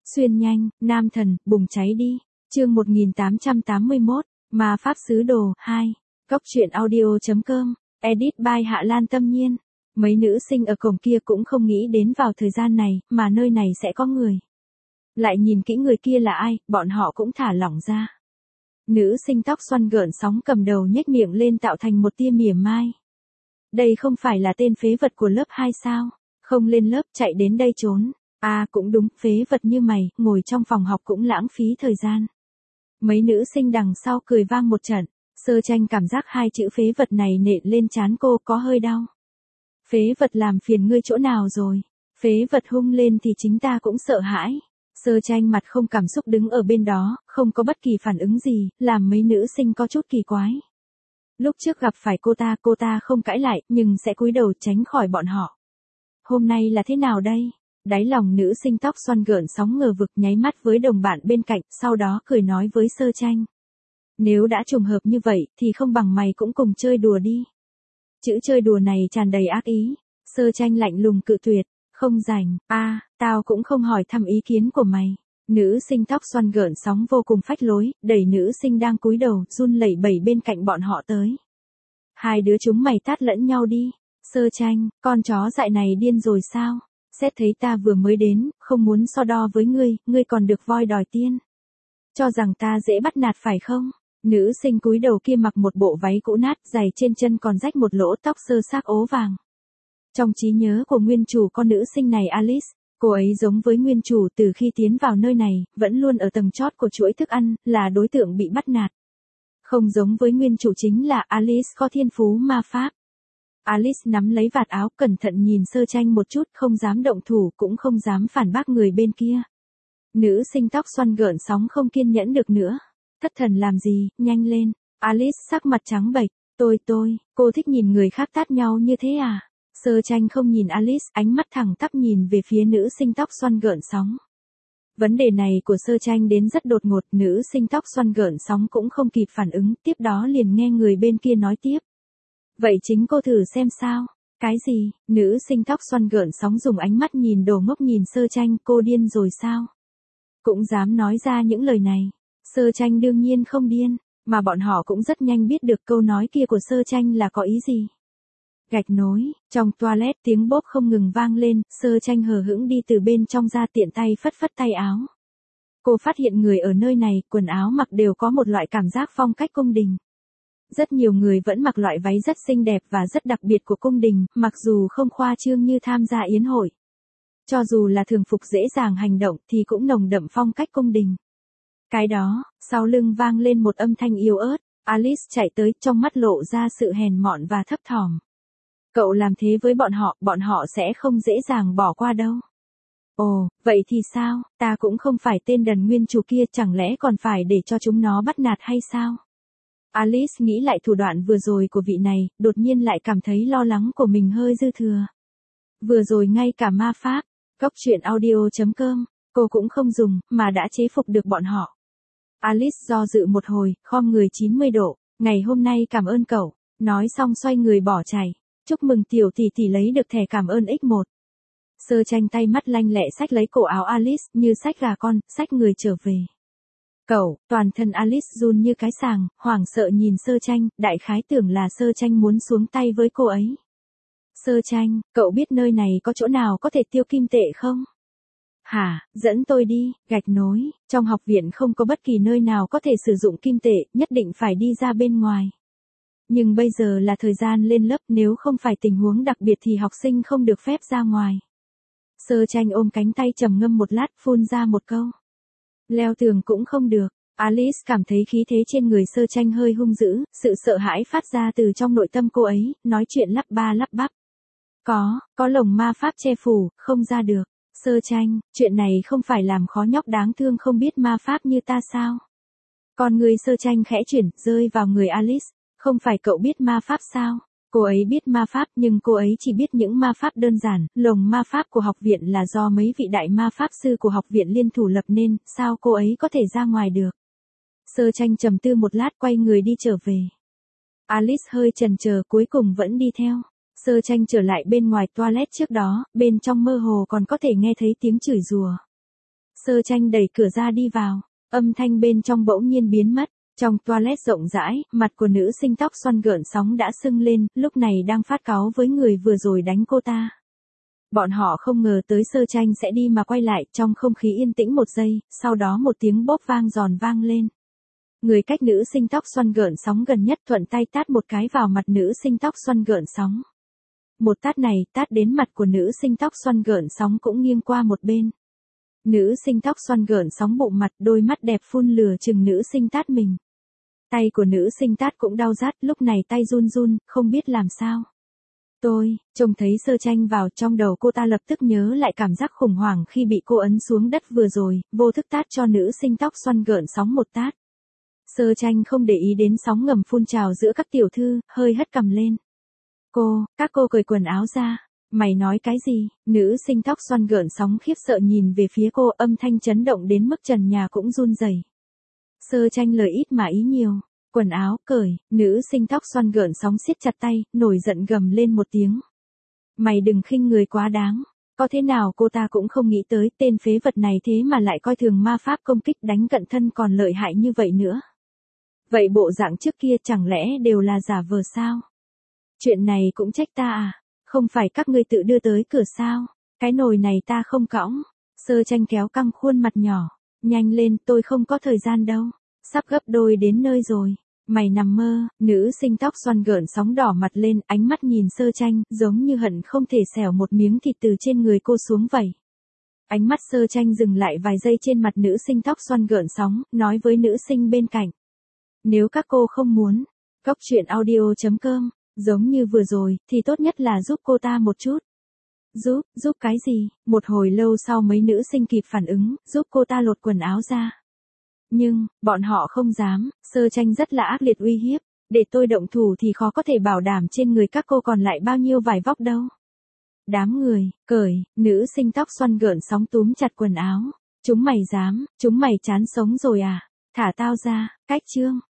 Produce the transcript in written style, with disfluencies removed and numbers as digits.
Xuyên nhanh, nam thần, bùng cháy đi. Chương 1881, Ma Pháp Sứ Đồ 2. Góc truyện audio.com. Edit by Hạ Lan Tâm Nhiên. Mấy nữ sinh ở cổng kia cũng không nghĩ đến vào thời gian này, mà nơi này sẽ có người. Lại nhìn kỹ người kia là ai, bọn họ cũng thả lỏng ra. Nữ sinh tóc xoăn gợn sóng cầm đầu nhếch miệng lên tạo thành một tia mỉa mai. Đây không phải là tên phế vật của lớp 2 sao? Không lên lớp chạy đến đây trốn. À cũng đúng, phế vật như mày, ngồi trong phòng học cũng lãng phí thời gian. Mấy nữ sinh đằng sau cười vang một trận, Sơ Tranh cảm giác hai chữ phế vật này nện lên trán cô có hơi đau. Phế vật làm phiền ngươi chỗ nào rồi? Phế vật hung lên thì chính ta cũng sợ hãi. Sơ Tranh mặt không cảm xúc đứng ở bên đó, không có bất kỳ phản ứng gì, làm mấy nữ sinh có chút kỳ quái. Lúc trước gặp phải cô ta không cãi lại, nhưng sẽ cúi đầu tránh khỏi bọn họ. Hôm nay là thế nào đây? Đáy lòng nữ sinh tóc xoăn gợn sóng ngờ vực nháy mắt với đồng bạn bên cạnh, sau đó cười nói với Sơ Tranh. Nếu đã trùng hợp như vậy, thì không bằng mày cũng cùng chơi đùa đi. Chữ chơi đùa này tràn đầy ác ý. Sơ Tranh lạnh lùng cự tuyệt, không rảnh, tao cũng không hỏi thăm ý kiến của mày. Nữ sinh tóc xoăn gợn sóng vô cùng phách lối, đẩy nữ sinh đang cúi đầu, run lẩy bẩy bên cạnh bọn họ tới. Hai đứa chúng mày tát lẫn nhau đi. Sơ Tranh, con chó dại này điên rồi sao? Xét thấy ta vừa mới đến, không muốn so đo với ngươi còn được voi đòi tiên. Cho rằng ta dễ bắt nạt phải không? Nữ sinh cúi đầu kia mặc một bộ váy cũ nát, giày trên chân còn rách một lỗ, tóc sơ xác ố vàng. Trong trí nhớ của nguyên chủ con nữ sinh này Alice, cô ấy giống với nguyên chủ từ khi tiến vào nơi này, vẫn luôn ở tầng chót của chuỗi thức ăn, là đối tượng bị bắt nạt. Không giống với nguyên chủ chính là Alice có thiên phú ma pháp. Alice nắm lấy vạt áo, cẩn thận nhìn Sơ Tranh một chút, không dám động thủ, cũng không dám phản bác người bên kia. Nữ sinh tóc xoăn gợn sóng không kiên nhẫn được nữa. Thất thần làm gì, nhanh lên. Alice sắc mặt trắng bệch. Cô thích nhìn người khác tát nhau như thế à? Sơ Tranh không nhìn Alice, ánh mắt thẳng tắp nhìn về phía nữ sinh tóc xoăn gợn sóng. Vấn đề này của Sơ Tranh đến rất đột ngột, nữ sinh tóc xoăn gợn sóng cũng không kịp phản ứng, tiếp đó liền nghe người bên kia nói tiếp. Vậy chính cô thử xem sao? Cái gì? Nữ sinh tóc xoăn gợn sóng dùng ánh mắt nhìn đồ ngốc nhìn Sơ Tranh, cô điên rồi sao? Cũng dám nói ra những lời này. Sơ Tranh đương nhiên không điên, mà bọn họ cũng rất nhanh biết được câu nói kia của Sơ Tranh là có ý gì. Gạch nối, trong toilet tiếng bốp không ngừng vang lên, Sơ Tranh hờ hững đi từ bên trong ra tiện tay phất phất tay áo. Cô phát hiện người ở nơi này, quần áo mặc đều có một loại cảm giác phong cách cung đình. Rất nhiều người vẫn mặc loại váy rất xinh đẹp và rất đặc biệt của cung đình, mặc dù không khoa trương như tham gia yến hội. Cho dù là thường phục dễ dàng hành động thì cũng nồng đậm phong cách cung đình. Cái đó, sau lưng vang lên một âm thanh yếu ớt, Alice chạy tới, trong mắt lộ ra sự hèn mọn và thấp thỏm. Cậu làm thế với bọn họ sẽ không dễ dàng bỏ qua đâu. Ồ, vậy thì sao, ta cũng không phải tên đần nguyên chủ kia, chẳng lẽ còn phải để cho chúng nó bắt nạt hay sao? Alice nghĩ lại thủ đoạn vừa rồi của vị này, đột nhiên lại cảm thấy lo lắng của mình hơi dư thừa. Vừa rồi ngay cả ma pháp, góc truyện audio.com, cô cũng không dùng, mà đã chế phục được bọn họ. Alice do dự một hồi, khom người 90 độ, ngày hôm nay cảm ơn cậu, nói xong xoay người bỏ chạy. Chúc mừng tiểu tỷ tỷ lấy được thẻ cảm ơn X1. Sơ Tranh tay mắt lanh lẹ xách lấy cổ áo Alice, như xách gà con, xách người trở về. Cậu, toàn thân Alice run như cái sàng, hoảng sợ nhìn Sơ Tranh, đại khái tưởng là Sơ Tranh muốn xuống tay với cô ấy. Sơ Tranh, cậu biết nơi này có chỗ nào có thể tiêu kim tệ không? Hả, dẫn tôi đi, gạch nối, trong học viện không có bất kỳ nơi nào có thể sử dụng kim tệ, nhất định phải đi ra bên ngoài. Nhưng bây giờ là thời gian lên lớp, nếu không phải tình huống đặc biệt thì học sinh không được phép ra ngoài. Sơ Tranh ôm cánh tay trầm ngâm một lát, phun ra một câu. Leo tường cũng không được. Alice cảm thấy khí thế trên người Sơ Tranh hơi hung dữ, sự sợ hãi phát ra từ trong nội tâm cô ấy, nói chuyện lắp ba lắp bắp. Có lồng ma pháp che phủ, không ra được. Sơ Tranh, chuyện này không phải làm khó nhóc đáng thương không biết ma pháp như ta sao? Còn người Sơ Tranh khẽ chuyển, rơi vào người Alice. Không phải cậu biết ma pháp sao? Cô ấy biết ma pháp nhưng cô ấy chỉ biết những ma pháp đơn giản, lồng ma pháp của học viện là do mấy vị đại ma pháp sư của học viện liên thủ lập nên, sao cô ấy có thể ra ngoài được? Sơ Tranh trầm tư một lát quay người đi trở về. Alice hơi chần chờ cuối cùng vẫn đi theo. Sơ Tranh trở lại bên ngoài toilet trước đó, bên trong mơ hồ còn có thể nghe thấy tiếng chửi rủa. Sơ Tranh đẩy cửa ra đi vào, âm thanh bên trong bỗng nhiên biến mất. Trong toilet rộng rãi, mặt của nữ sinh tóc xoăn gợn sóng đã sưng lên, lúc này đang phát cáu với người vừa rồi đánh cô ta. Bọn họ không ngờ tới Sơ Tranh sẽ đi mà quay lại, trong không khí yên tĩnh một giây, sau đó một tiếng bốp vang giòn vang lên. Người cách nữ sinh tóc xoăn gợn sóng gần nhất thuận tay tát một cái vào mặt nữ sinh tóc xoăn gợn sóng. Một tát này tát đến mặt của nữ sinh tóc xoăn gợn sóng cũng nghiêng qua một bên. Nữ sinh tóc xoăn gợn sóng bụng mặt, đôi mắt đẹp phun lửa chừng nữ sinh tát mình. Tay của nữ sinh tát cũng đau rát, lúc này tay run run, không biết làm sao. Trông thấy Sơ Tranh vào, trong đầu cô ta lập tức nhớ lại cảm giác khủng hoảng khi bị cô ấn xuống đất vừa rồi, vô thức tát cho nữ sinh tóc xoăn gợn sóng một tát. Sơ Tranh không để ý đến sóng ngầm phun trào giữa các tiểu thư, hơi hất cằm lên. Các cô cởi quần áo ra. Mày nói cái gì? Nữ sinh tóc xoăn gợn sóng khiếp sợ nhìn về phía cô, âm thanh chấn động đến mức trần nhà cũng run rẩy. Sơ Tranh lời ít mà ý nhiều. Quần áo, cởi, nữ sinh tóc xoăn gợn sóng siết chặt tay, nổi giận gầm lên một tiếng. Mày đừng khinh người quá đáng. Có thế nào cô ta cũng không nghĩ tới tên phế vật này thế mà lại coi thường ma pháp công kích đánh cận thân còn lợi hại như vậy nữa. Vậy bộ dạng trước kia chẳng lẽ đều là giả vờ sao? Chuyện này cũng trách ta à? Không phải các ngươi tự đưa tới cửa sao? Cái nồi này ta không cõng. Sơ Tranh kéo căng khuôn mặt nhỏ. Nhanh lên, tôi không có thời gian đâu. Sắp gấp đôi đến nơi rồi. Mày nằm mơ. Nữ sinh tóc xoăn gợn sóng đỏ mặt lên, ánh mắt nhìn Sơ Tranh, giống như hận không thể xẻo một miếng thịt từ trên người cô xuống vậy. Ánh mắt Sơ Tranh dừng lại vài giây trên mặt nữ sinh tóc xoăn gợn sóng, nói với nữ sinh bên cạnh. Nếu các cô không muốn, Cóc truyện audio.com, giống như vừa rồi, thì tốt nhất là giúp cô ta một chút. Giúp cái gì? Một hồi lâu sau mấy nữ sinh kịp phản ứng, giúp cô ta lột quần áo ra. Nhưng, bọn họ không dám, Sơ Tranh rất là ác liệt uy hiếp. Để tôi động thủ thì khó có thể bảo đảm trên người các cô còn lại bao nhiêu vải vóc đâu. Đám người, cởi, nữ sinh tóc xoăn gợn sóng túm chặt quần áo. Chúng mày dám, chúng mày chán sống rồi à? Thả tao ra, cách chương.